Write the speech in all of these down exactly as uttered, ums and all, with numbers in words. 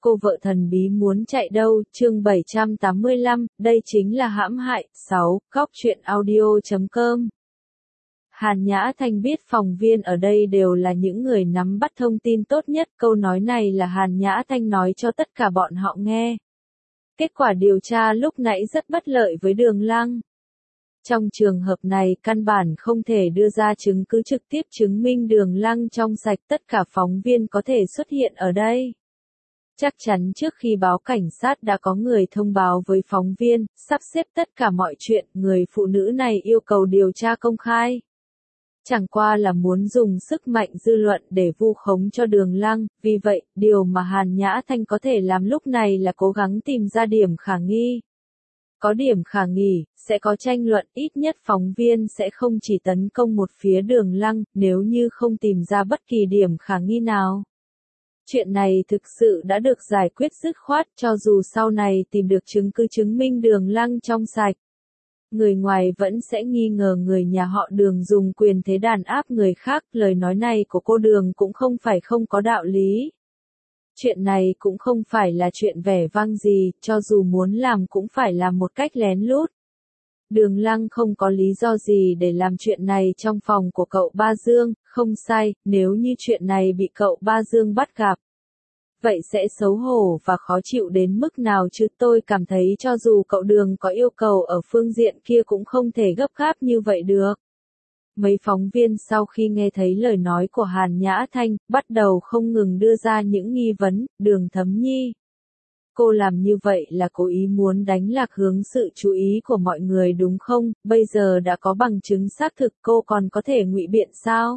cô vợ thần bí muốn chạy đâu, chương bảy trăm tám mươi lăm, đây chính là hãm hại. sáu. Góc truyện audio chấm com. Hàn Nhã Thanh biết phóng viên ở đây đều là những người nắm bắt thông tin tốt nhất, câu nói này là Hàn Nhã Thanh nói cho tất cả bọn họ nghe. Kết quả điều tra lúc nãy rất bất lợi với Đường Lăng. Trong trường hợp này căn bản không thể đưa ra chứng cứ trực tiếp chứng minh Đường Lăng trong sạch, tất cả phóng viên có thể xuất hiện ở đây. Chắc chắn trước khi báo cảnh sát đã có người thông báo với phóng viên, sắp xếp tất cả mọi chuyện, người phụ nữ này yêu cầu điều tra công khai. Chẳng qua là muốn dùng sức mạnh dư luận để vu khống cho Đường Lăng, vì vậy, điều mà Hàn Nhã Thanh có thể làm lúc này là cố gắng tìm ra điểm khả nghi. Có điểm khả nghi, sẽ có tranh luận, ít nhất phóng viên sẽ không chỉ tấn công một phía Đường Lăng, nếu như không tìm ra bất kỳ điểm khả nghi nào. Chuyện này thực sự đã được giải quyết dứt khoát, cho dù sau này tìm được chứng cứ chứng minh Đường Lăng trong sạch. Người ngoài vẫn sẽ nghi ngờ người nhà họ Đường dùng quyền thế đàn áp người khác, lời nói này của cô Đường cũng không phải không có đạo lý. Chuyện này cũng không phải là chuyện vẻ vang gì, cho dù muốn làm cũng phải làm một cách lén lút. Đường Lăng không có lý do gì để làm chuyện này trong phòng của cậu Ba Dương, không sai, nếu như chuyện này bị cậu Ba Dương bắt gặp. Vậy sẽ xấu hổ và khó chịu đến mức nào chứ, tôi cảm thấy cho dù cậu Đường có yêu cầu ở phương diện kia cũng không thể gấp gáp như vậy được. Mấy phóng viên sau khi nghe thấy lời nói của Hàn Nhã Thanh, bắt đầu không ngừng đưa ra những nghi vấn. Đường Thấm Nhi, cô làm như vậy là cố ý muốn đánh lạc hướng sự chú ý của mọi người đúng không? Bây giờ đã có bằng chứng xác thực, cô còn có thể ngụy biện sao?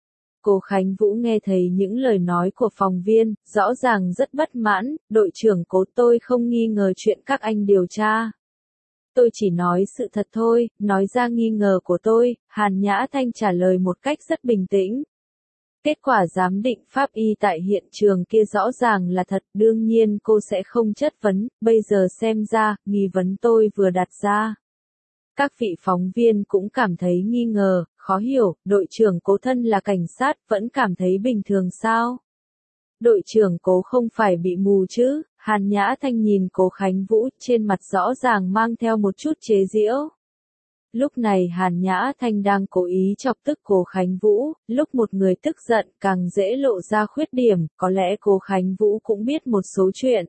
Cô Khánh Vũ nghe thấy những lời nói của phóng viên, rõ ràng rất bất mãn. Đội trưởng Cố, tôi không nghi ngờ chuyện các anh điều tra. Tôi chỉ nói sự thật thôi, nói ra nghi ngờ của tôi. Hàn Nhã Thanh trả lời một cách rất bình tĩnh. Kết quả giám định pháp y tại hiện trường kia rõ ràng là thật, đương nhiên cô sẽ không chất vấn, bây giờ xem ra, nghi vấn tôi vừa đặt ra. Các vị phóng viên cũng cảm thấy nghi ngờ, khó hiểu, đội trưởng Cố thân là cảnh sát, vẫn cảm thấy bình thường sao? Đội trưởng Cố không phải bị mù chứ? Hàn Nhã Thanh nhìn Cố Khánh Vũ, trên mặt rõ ràng mang theo một chút chế giễu. Lúc này Hàn Nhã Thanh đang cố ý chọc tức Cố Khánh Vũ, lúc một người tức giận càng dễ lộ ra khuyết điểm, có lẽ Cố Khánh Vũ cũng biết một số chuyện.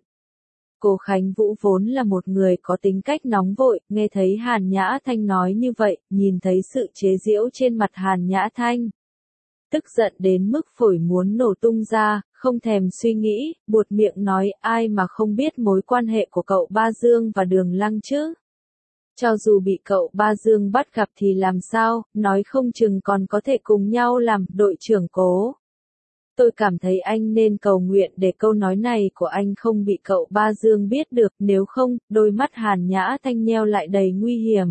Cố Khánh Vũ vốn là một người có tính cách nóng vội, nghe thấy Hàn Nhã Thanh nói như vậy, nhìn thấy sự chế giễu trên mặt Hàn Nhã Thanh. Tức giận đến mức phổi muốn nổ tung ra, không thèm suy nghĩ, buột miệng nói ai mà không biết mối quan hệ của cậu Ba Dương và Đường Lăng chứ. Cho dù bị cậu Ba Dương bắt gặp thì làm sao, nói không chừng còn có thể cùng nhau làm. Đội trưởng Cố, tôi cảm thấy anh nên cầu nguyện để câu nói này của anh không bị cậu Ba Dương biết được, nếu không, đôi mắt Hàn Nhã Thanh nheo lại đầy nguy hiểm.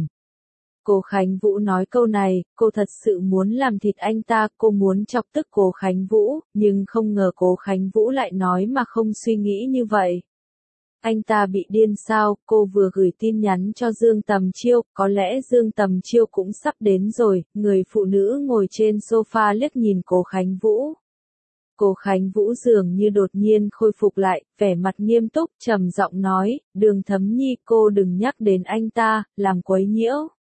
Cố Khánh Vũ nói câu này, cô thật sự muốn làm thịt anh ta, cô muốn chọc tức Cố Khánh Vũ, nhưng không ngờ Cố Khánh Vũ lại nói mà không suy nghĩ như vậy. Anh ta bị điên sao? Cô vừa gửi tin nhắn cho Dương Tầm Chiêu, có lẽ Dương Tầm Chiêu cũng sắp đến rồi. Người phụ nữ ngồi trên sofa liếc nhìn Cố Khánh Vũ. Cố Khánh Vũ dường như đột nhiên khôi phục lại, vẻ mặt nghiêm túc, trầm giọng nói, Đường Thấm Nhi, cô đừng nhắc đến anh ta, làm quấy nhiễu.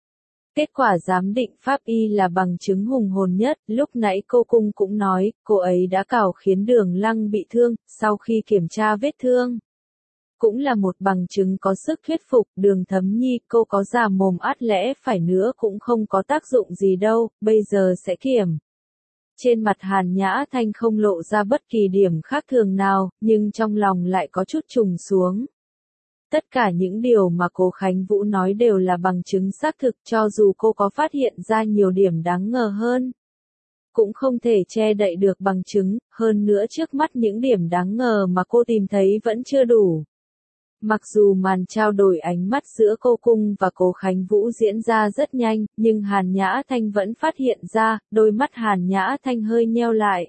Kết quả giám định pháp y là bằng chứng hùng hồn nhất, lúc nãy cô Cung cũng nói, cô ấy đã cào khiến Đường Lăng bị thương, sau khi kiểm tra vết thương. Cũng là một bằng chứng có sức thuyết phục. Đường Thấm Nhi, cô có già mồm át lẽ phải nữa cũng không có tác dụng gì đâu, bây giờ sẽ kiểm. Trên mặt Hàn Nhã Thanh không lộ ra bất kỳ điểm khác thường nào, nhưng trong lòng lại có chút trùng xuống. Tất cả những điều mà Cố Khánh Vũ nói đều là bằng chứng xác thực, cho dù cô có phát hiện ra nhiều điểm đáng ngờ hơn. Cũng không thể che đậy được bằng chứng, hơn nữa trước mắt những điểm đáng ngờ mà cô tìm thấy vẫn chưa đủ. Mặc dù màn trao đổi ánh mắt giữa cô Cung và Cố Khánh Vũ diễn ra rất nhanh, nhưng Hàn Nhã Thanh vẫn phát hiện ra, đôi mắt Hàn Nhã Thanh hơi nheo lại.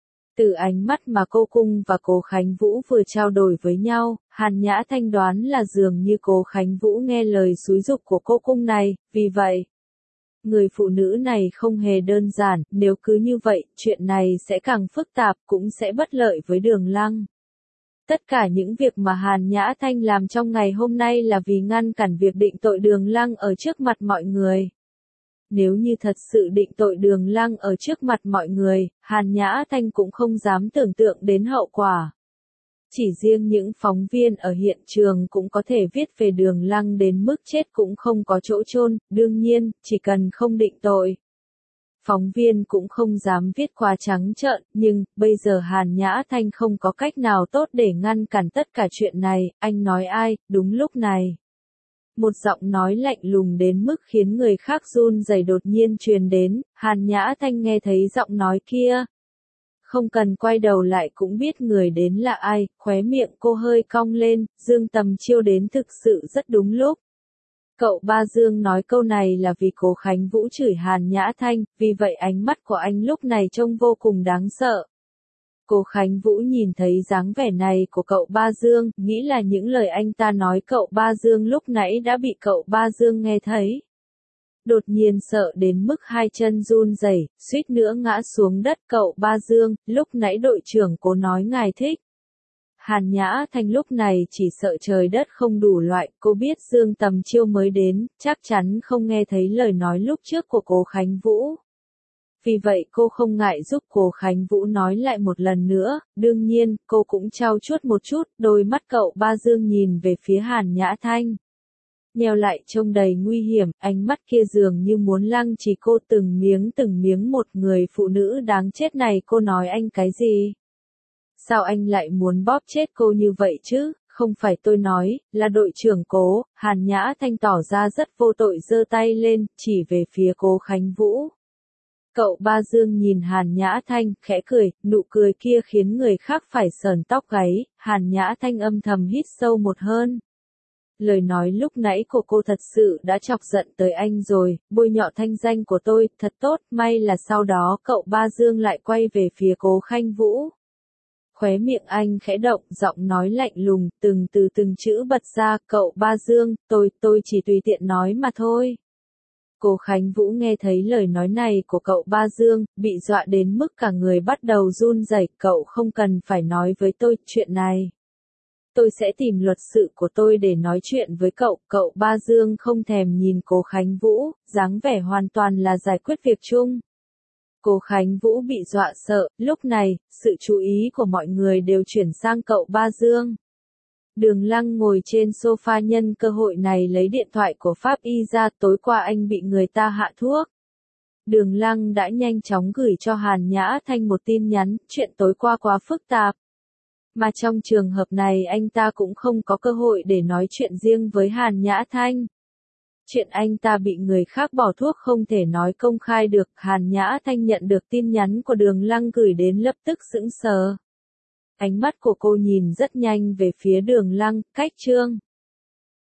Từ ánh mắt mà cô Cung và Cố Khánh Vũ vừa trao đổi với nhau, Hàn Nhã Thanh đoán là dường như Cố Khánh Vũ nghe lời xúi giục của cô Cung này, vì vậy, người phụ nữ này không hề đơn giản, nếu cứ như vậy, chuyện này sẽ càng phức tạp, cũng sẽ bất lợi với Đường Lăng. Tất cả những việc mà Hàn Nhã Thanh làm trong ngày hôm nay là vì ngăn cản việc định tội Đường Lăng ở trước mặt mọi người. Nếu như thật sự định tội Đường Lăng ở trước mặt mọi người, Hàn Nhã Thanh cũng không dám tưởng tượng đến hậu quả. Chỉ riêng những phóng viên ở hiện trường cũng có thể viết về Đường Lăng đến mức chết cũng không có chỗ chôn, đương nhiên, chỉ cần không định tội. Phóng viên cũng không dám viết quá trắng trợn, nhưng, bây giờ Hàn Nhã Thanh không có cách nào tốt để ngăn cản tất cả chuyện này, anh nói ai, đúng lúc này. Một giọng nói lạnh lùng đến mức khiến người khác run rẩy đột nhiên truyền đến, Hàn Nhã Thanh nghe thấy giọng nói kia. Không cần quay đầu lại cũng biết người đến là ai, khóe miệng cô hơi cong lên, Dương Tầm Chiêu đến thực sự rất đúng lúc. Cậu ba Dương nói câu này là vì Cố Khánh Vũ chửi Hàn Nhã Thanh, vì vậy ánh mắt của anh lúc này trông vô cùng đáng sợ. Cố Khánh Vũ nhìn thấy dáng vẻ này của cậu ba Dương, nghĩ là những lời anh ta nói cậu ba Dương lúc nãy đã bị cậu ba Dương nghe thấy. Đột nhiên sợ đến mức hai chân run rẩy, suýt nữa ngã xuống đất. Cậu ba Dương, lúc nãy đội trưởng Cố nói ngài thích. Hàn Nhã Thanh lúc này chỉ sợ trời đất không đủ loại, cô biết Dương Tầm Chiêu mới đến, chắc chắn không nghe thấy lời nói lúc trước của Cố Khánh Vũ. Vì vậy cô không ngại giúp Cố Khánh Vũ nói lại một lần nữa, đương nhiên, cô cũng trao chuốt một chút, đôi mắt cậu ba Dương nhìn về phía Hàn Nhã Thanh. Nheo lại trông đầy nguy hiểm, ánh mắt kia dường như muốn lăng trì cô từng miếng từng miếng. Một người phụ nữ đáng chết này, cô nói anh cái gì? Sao anh lại muốn bóp chết cô như vậy chứ? Không phải tôi nói, là đội trưởng Cố. Hàn Nhã Thanh tỏ ra rất vô tội giơ tay lên, chỉ về phía Cố Khánh Vũ. Cậu ba Dương nhìn Hàn Nhã Thanh, khẽ cười, nụ cười kia khiến người khác phải sờn tóc gáy. Hàn Nhã Thanh âm thầm hít sâu một hơi. Lời nói lúc nãy của cô thật sự đã chọc giận tới anh rồi, bôi nhọ thanh danh của tôi, thật tốt, may là sau đó cậu ba Dương lại quay về phía Cố Khánh Vũ. Khóe miệng anh khẽ động, giọng nói lạnh lùng, từng từ từng chữ bật ra, cậu ba Dương, tôi, tôi chỉ tùy tiện nói mà thôi. Cố Khánh Vũ nghe thấy lời nói này của cậu ba Dương, bị dọa đến mức cả người bắt đầu run rẩy, cậu không cần phải nói với tôi chuyện này. Tôi sẽ tìm luật sự của tôi để nói chuyện với cậu. Cậu ba Dương không thèm nhìn Cố Khánh Vũ, dáng vẻ hoàn toàn là giải quyết việc chung. Cố Khánh Vũ bị dọa sợ, lúc này, sự chú ý của mọi người đều chuyển sang cậu ba Dương. Đường Lăng ngồi trên sofa nhân cơ hội này lấy điện thoại của Pháp Y ra, tối qua anh bị người ta hạ thuốc. Đường Lăng đã nhanh chóng gửi cho Hàn Nhã Thanh một tin nhắn, chuyện tối qua quá phức tạp. Mà trong trường hợp này anh ta cũng không có cơ hội để nói chuyện riêng với Hàn Nhã Thanh. Chuyện anh ta bị người khác bỏ thuốc không thể nói công khai được. Hàn Nhã Thanh nhận được tin nhắn của Đường Lăng gửi đến lập tức sững sờ. Ánh mắt của cô nhìn rất nhanh về phía Đường Lăng, cách chương.